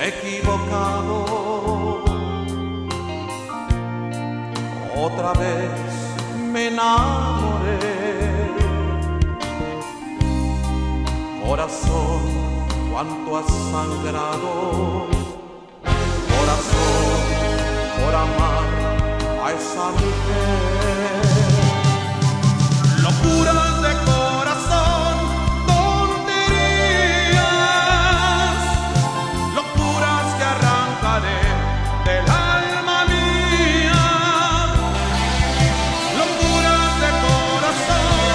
equivocado. Otra vez me enamoré. Corazón, cuánto has sangrado. Corazón, por amar a esa mujer. Locuras de corazón, tonterías, locuras que arrancaré del alma mía. Locuras de corazón,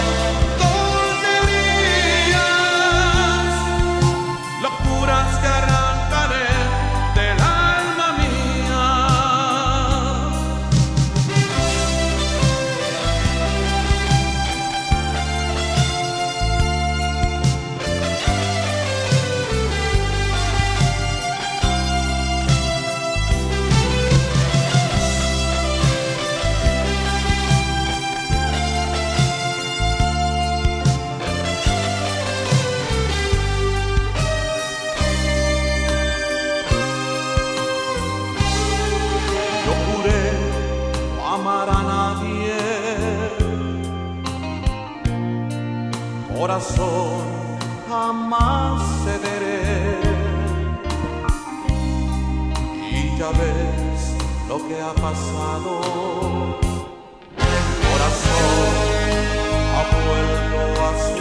tonterías, locuras que arrancaré del alma mía. Yo juré no amar a nadie. Corazón, jamás cederé. Y ya ves lo que ha pasado. Corazón ha vuelto a